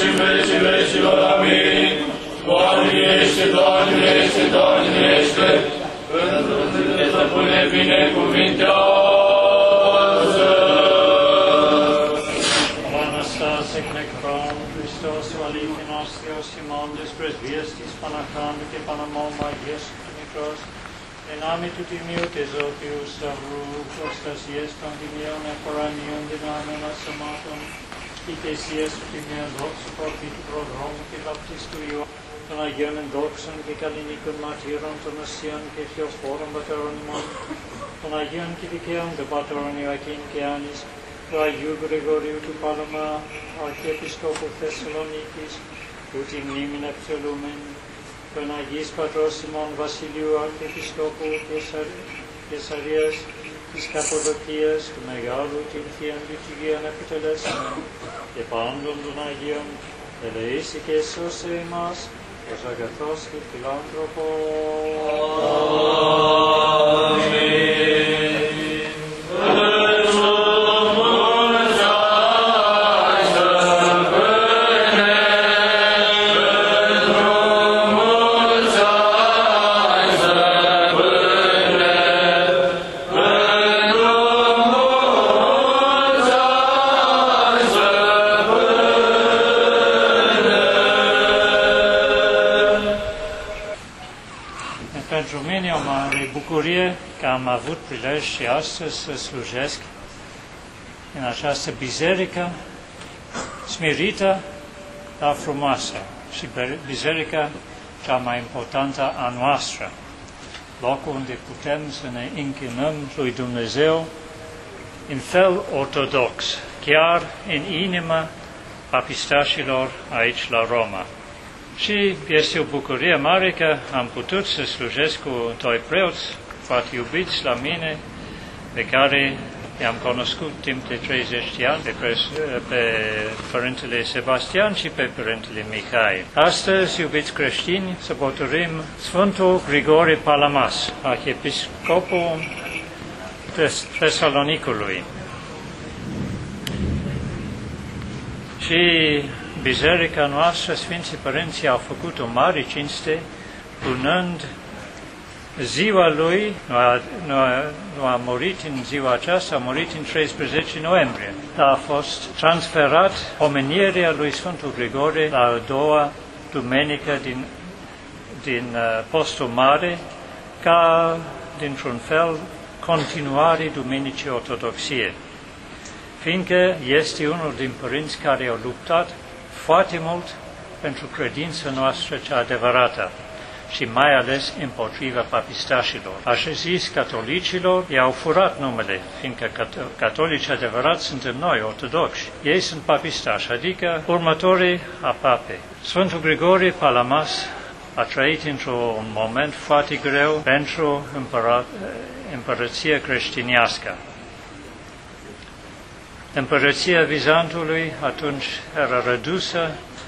și în vecii vecilor. Amin. Doamne miluiește, Doamne miluiește, Doamne miluiește, pentru că te pune binecuvintează. Anastase necrom, Christos valiti nostrios Simon despres viestis panacam και παναμόμα Ιesου Νικρός, εν άμει του τιμίου τεζότιου σταυρού, προστασίες των τιμίων εφορανίων δυνάμεων ασωμάτων, ηγεσίες του τιμίων δόξου προφήτου προδρόμου και βαπτίστου Ιωάννου, των Αγίων ενδόξων και καλλινίκων μαρτύρων, των οσίων και θεοφόρων πατερών ημών, των Αγίων και δικαίων των πατερών Ιωακήν και Άνης, του Αγίου Γρηγορίου του Πάλωμα, Αρχιεπισκόπου Θεσσαλονίκης, του τη μνήμην επιστολούμεν, των Αγίης Πατρός Σιμών Βασιλείου Αρχιεπισκόπου Κεσαρίας, της Καποδοκίας, του Μεγάλου την Θείαν Λειτουργίαν επιτελέσμεν, και πάντων των Αγίων, ελεήσει και σώσε εμάς, ως αγαθός και φιλάνθρωπος. Bucurie că am avut prilej și astăzi să slujesc în această biserică smerită, dar frumoasă și biserica cea mai importantă a noastră, locul unde putem să ne închinăm lui Dumnezeu în fel ortodox, chiar în inima papistașilor aici la Roma. Și este o bucurie mare că am putut să slujesc cu doi preoți foarte iubiți la mine, pe care i-am cunoscut timp de 30 de ani, pe Părintele Sebastian și pe Părintele Mihai. Astăzi, iubiți creștini, sărbătorim Sfântul Grigore Palamas, Arhiepiscopul Tesalonicului. Și biserica noastră, Sfinții Părinții au făcut o mare cinste, punând ziua lui, nu a murit în ziua aceasta, a murit în 13 noiembrie. A fost transferat pomenierea lui Sfântul Grigore la a doua duminică din postul mare, ca, dintr-un fel, continuare Duminicii Ortodoxiei, fiindcă este unul din părinți care au luptat foarte mult pentru credința noastră cea adevărată și mai ales împotriva papistașilor. Așa zis, catolicilor i-au furat numele, fiindcă catolici adevărați suntem noi, ortodoxi. Ei sunt papistași, adică următorii a papei. Sfântul Grigore Palamas a trăit într-un moment foarte greu pentru împărăția creștinească. Împărăția Bizantului atunci era redusă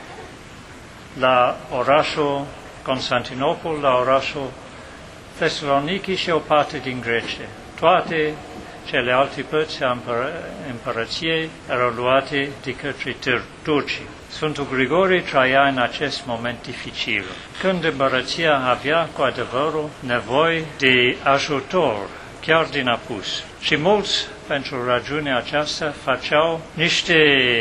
la orașul Constantinopol, la orașul Thessaloniki și o parte din Grecia. Toate celelalte părți a împărăției erau luate de către turcii. Sfântul Grigore trăia în acest moment dificil, când împărăția avea cu adevărul nevoie de ajutor, chiar din apus. Și mulți, pentru rațiunea aceasta, făceau niște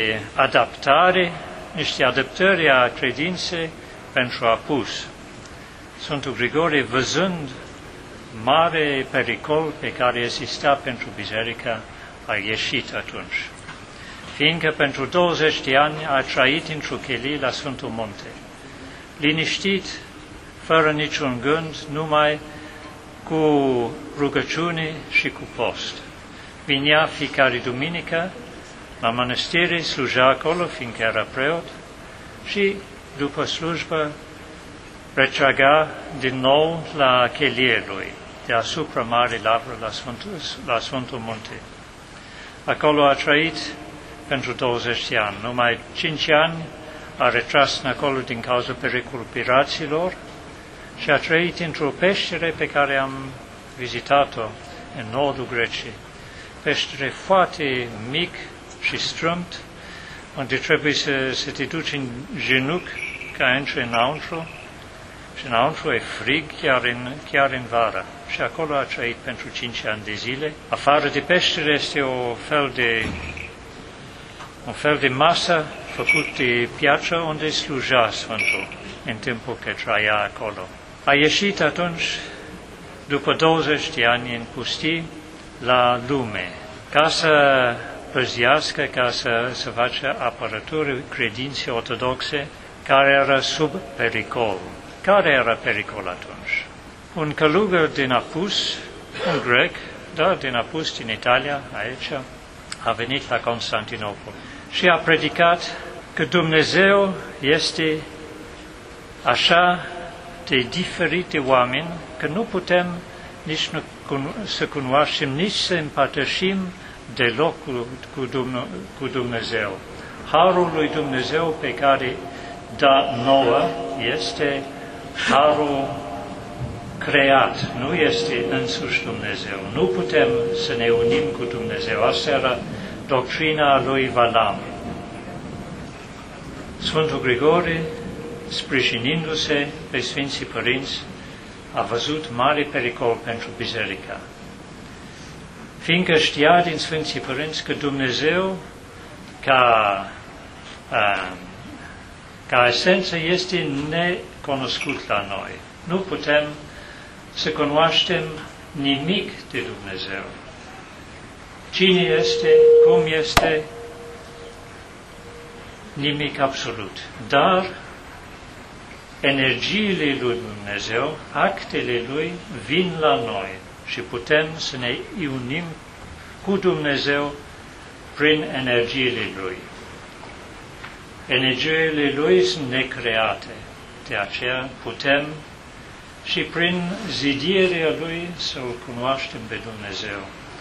adaptări a credinței pentru apus. Sfântul Grigore, văzând mare pericol pe care exista pentru biserică, a ieșit atunci, fiindcă pentru 20 de ani a trăit într-o chelie la Sfântul Munte, liniștit, fără niciun gând, numai cu rugăciune și cu post. Vinea fiecare duminică la mănăstire, slujea acolo, fiindcă era preot, și după slujbă retragea din nou la chelie lui, deasupra Marei Lavre la Sfântul Munte. Acolo a trăit pentru 20 de ani. Numai 5 ani a retras acolo din cauza pericolului piraților și a trăit într-o peștere pe care am vizitat-o în nordul Greciei. Peștere foarte mic și strâmt, unde trebuie să te duci în genunchi ca intri înăuntru, și înăuntru e frig chiar în vară. Și acolo a trăit pentru 5 ani de zile. Afară de peșteră este un fel de masă făcut de piatră unde slujea Sfântul în timpul că trăia acolo. A ieșit atunci, după 20 de ani în pustii, la lume, ca să păzească, ca să face apărătură credinței ortodoxe care era sub pericol. Care era pericol atunci? Un călugăr din Apus, un grec, din Apus, din Italia, aici, a venit la Constantinopol și a predicat că Dumnezeu este așa de diferit de oameni că nu putem nici să cunoaștem, nici să împărtășim deloc cu Dumnezeu. Harul lui Dumnezeu pe care da nouă este harul creat, nu este însuși Dumnezeu. Nu putem să ne unim cu Dumnezeu. Asta era doctrina lui Valam. Sfântul Grigore, sprijinindu-se pe Sfinții Părinți, a văzut mare pericol pentru biserică. Fiindcă știa din Sfinții Părinți că Dumnezeu, ca esență, este necunoscut la noi. Nu putem să cunoaștem nimic de Dumnezeu. Cine este, cum este, nimic absolut. Dar energiile lui Dumnezeu, actele lui, vin la noi și putem să ne unim cu Dumnezeu prin energiile lui. Energiile lui sunt necreate, de aceea putem și prin zidirea lui să-L cunoaștem pe Dumnezeu.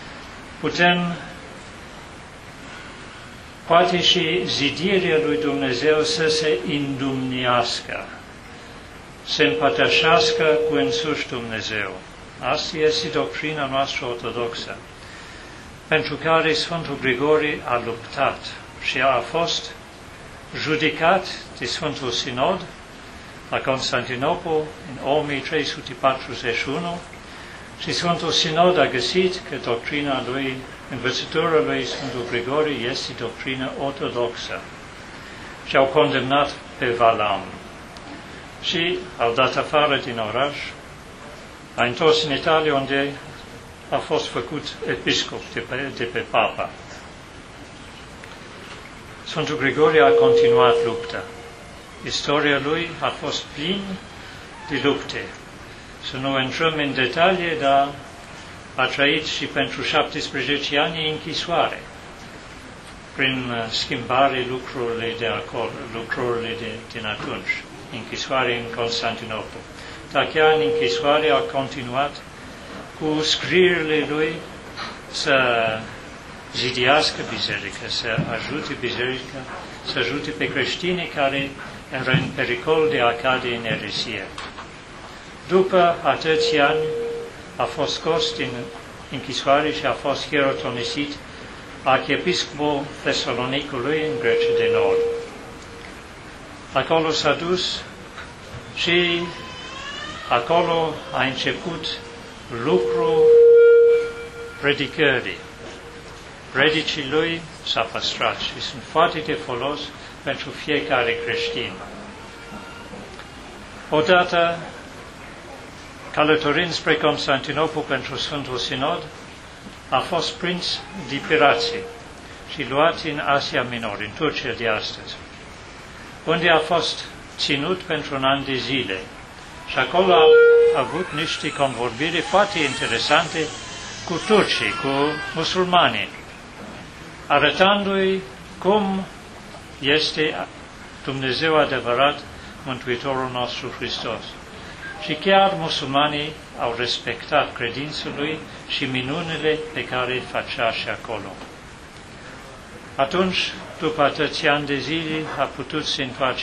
Poate și zidirea lui Dumnezeu să se îndumnească, să împărtășească cu însuși Dumnezeu. Asta este doctrina noastră ortodoxă, pentru care Sfântul Grigore a luptat și a fost judecat de Sfântul Sinod la Constantinopol în 1341 și Sfântul Sinod a găsit că doctrina lui, învățătura lui Sfântul Grigore este doctrina ortodoxă și au condamnat pe Valam și au dat afară din oraș, a întors în Italia unde a fost făcut episcop de pe Papa. Sfântul Grigore a continuat lupta. Istoria lui a fost plină de lupte. Să nu intrăm în detalii, dar a trăit și pentru 17 ani în închisoare, prin schimbare lucrurile de acolo, lucrurile din atunci, închisoare în Constantinopol. Dar chiar în închisoare a continuat cu scrierile lui să zidească biserică, să ajute biserica, să ajute pe creștinii care erau în pericol de a cade în eresie. După atâția ani a fost scos din închisoare și a fost hierotonisit arhiepiscopul Thesalonicului în Grecia de Nord. Acolo s-a dus și acolo a început lucrul predicării. Predicii lui s-a păstrat și sunt foarte de folos pentru fiecare creștin. Odată, călătorind spre Constantinopol pentru Sfântul Sinod, a fost prins de pirații și luat în Asia Minor, în Turcia de astăzi, unde a fost ținut pentru un an de zile. Și acolo a avut niște convorbiri foarte interesante cu turcii, cu musulmanii, arătându-i cum este Dumnezeu adevărat, Mântuitorul nostru Hristos. Și chiar musulmanii au respectat credința lui și minunile pe care le facea și acolo. Atunci, după atâția ani de zile, a putut să se întoarce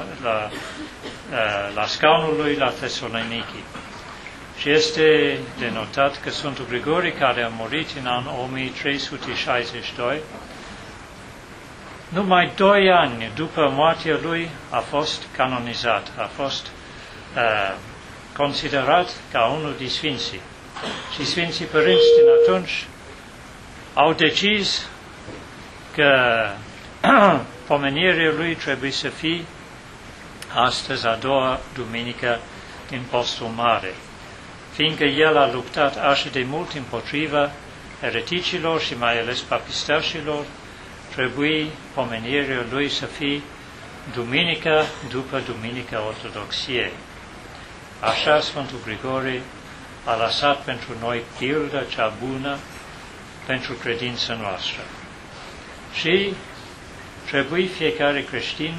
la scaunul lui la Thessaloniki. Și este de notat că Sfântul Grigore, care a murit în anul 1362, numai 2 ani după moartea lui a fost canonizat, a fost considerat ca unul din Sfinții. Și Sfinții Părinți din atunci au decis că pomenirea lui trebuie să fie astăzi, a doua duminică din Postul Mare, fiindcă el a luptat așa de mult împotriva ereticilor și mai ales papistașilor, trebuie pomenirea lui să fie duminică după Duminica Ortodoxiei. Așa Sfântul Grigore a lăsat pentru noi pilda cea bună pentru credința noastră. Și trebuie fiecare creștin,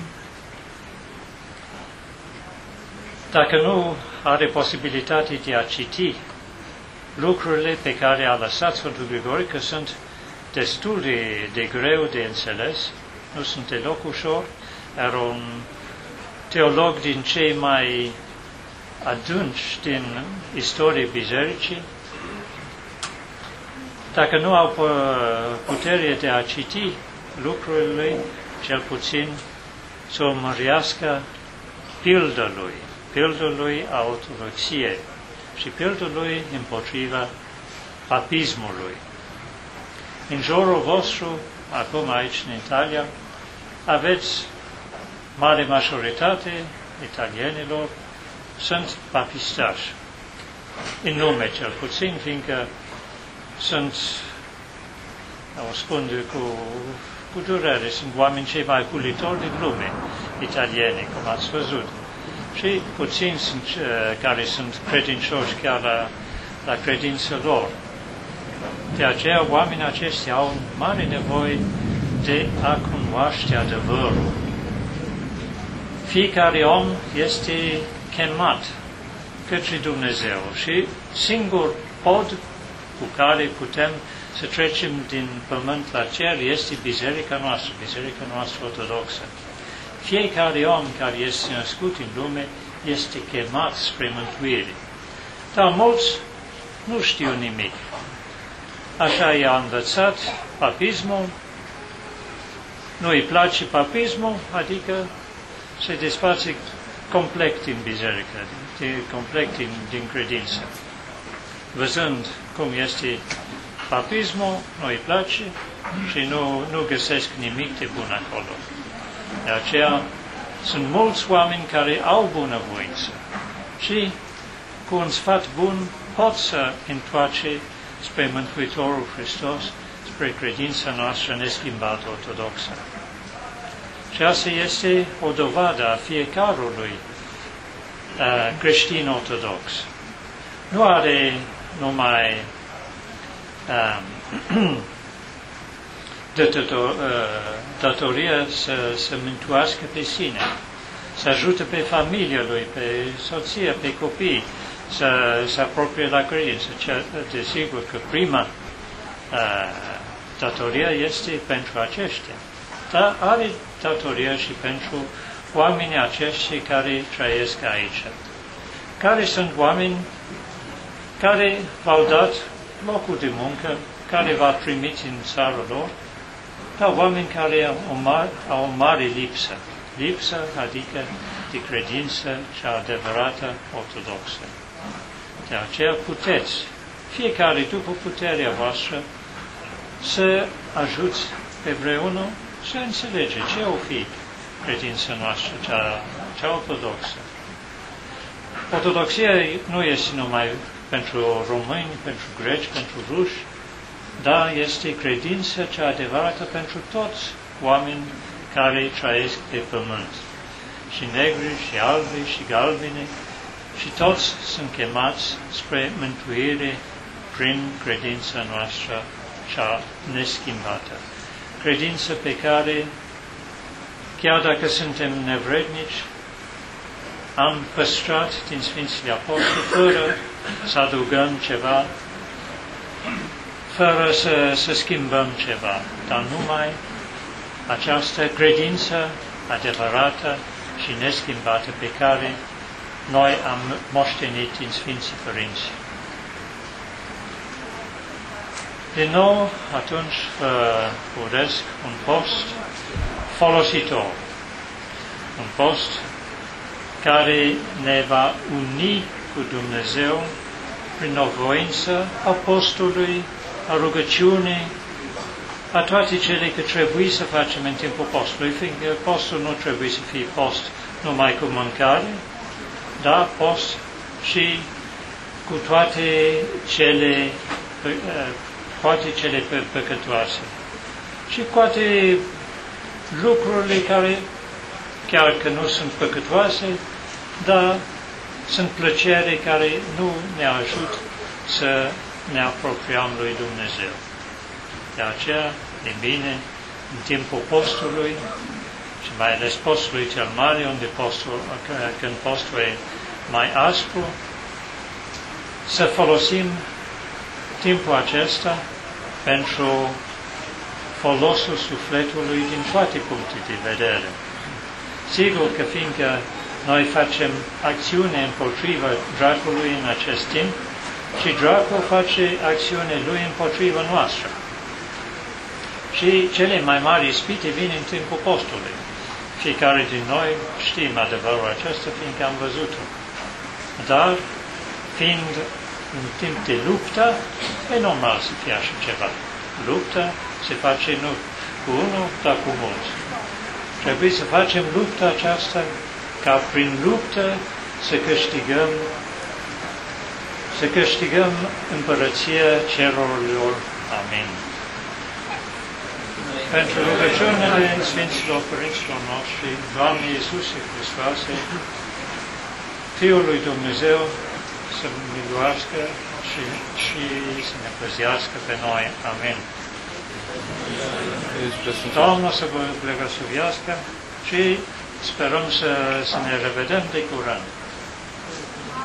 dacă nu are posibilitate de a citi lucrurile pe care a lăsat Sfântul Grigore, că sunt destul de greu de înțeles, nu sunt deloc ușor, era un teolog din cei mai adânci din istorie bisericii. Dacă nu au putere de a citi lucrurile, cel puțin să urmărească pilda lui a ortodoxiei și pilda lui împotriva papismului. În jurul vostru, acum aici în Italia, aveți mare majoritate italienilor sunt papistași. În nume cel puțin, fiindcă sunt, o spun cu durere, sunt oameni cei mai culitori din lume, italieni, cum ați văzut. Și puțini sunt care sunt credincioși chiar la credința lor. De aceea, oamenii aceștia au mare nevoie de a cunoaște adevărul. Fiecare om este chemat către Dumnezeu și singur pod cu care putem să trecem din pământ la cer este biserica noastră ortodoxă. Fiecare om care este născut în lume este chemat spre mântuire. Dar mulți nu știu nimic. Așa i-a învățat papismul, nu îi place papismul, adică se despace complet din biserică, complet din credință. Văzând cum este papismul, nu îi place și nu găsesc nimic de bun acolo. De aceea sunt mulți oameni care au bunăvoință și cu un sfat bun pot să întoarce spre Mântuitorul Hristos, spre credința noastră neschimbată ortodoxă. Și asta este o dovadă a fiecărui creștin ortodox. Nu are numai datoria să mântuiască pe sine, să ajute pe familia lui, pe soția, pe copii, să apropie la credință. Desigur că prima datoria este pentru aceștia. Dar are datoria și pentru oamenii aceștia care trăiesc aici, care sunt oameni care v-au dat locul de muncă, care v-au primit în țara lor, dar oameni care au o mare lipsă, adică de credință și adevărată ortodoxă. De aceea puteți, fiecare după puterea voastră, să ajuți pe vreunul să înțelege ce o fi credința noastră, cea ortodoxă. Ortodoxia nu este numai pentru români, pentru greci, pentru ruși, dar este credința cea adevărată pentru toți oameni care trăiesc pe pământ. Și negri, și albi, și galbeni, și toți sunt chemați spre mântuire prin credința noastră cea neschimbată. Credință pe care, chiar dacă suntem nevrednici, am păstrat din Sfinții Apostoli fără să adăugăm ceva, fără să schimbăm ceva, dar numai această credință adevărată și neschimbată pe care noi am moștenit din Sfinții Părinți. Din nou, atunci vă urez un post folositor. Un post care ne va uni cu Dumnezeu prin o voință a postului, a rugăciunii, a toate cele că trebuie să facem în timpul postului, fiindcă postul nu trebuie să fie post numai cu mâncare, dar post și cu toate cele păcătoase. Și toate lucrurile care, chiar că nu sunt păcătoase, dar sunt plăcere care nu ne ajută să ne apropiem lui Dumnezeu. De aceea, e bine, în timpul postului, și mai ales postului cel mare, când postul e mai aspru, să folosim timpul acesta pentru folosul sufletului din toate punctele de vedere. Sigur că fiindcă noi facem acțiune împotriva dracului în acest timp, și dracul face acțiune lui împotriva noastră. Și cele mai mari ispite vin în timpul postului. Fiecare din noi știm adevărul acesta, fiindcă am văzut-o. Dar, fiind în timp de luptă, e normal să fie așa ceva. Lupta se face nu cu unul, dar cu mulți. Trebuie să facem lupta aceasta ca prin luptă să câștigăm împărăția cerurilor. Amin. Pentru rugăciunile Sfinților Părinților noștri, Doamne Iisuse Hristoase, Fiul lui Dumnezeu, să miluiască și să ne păzească pe noi. Amin. Domnul să vă blăgăsuiască și sperăm să ne revedem de curând.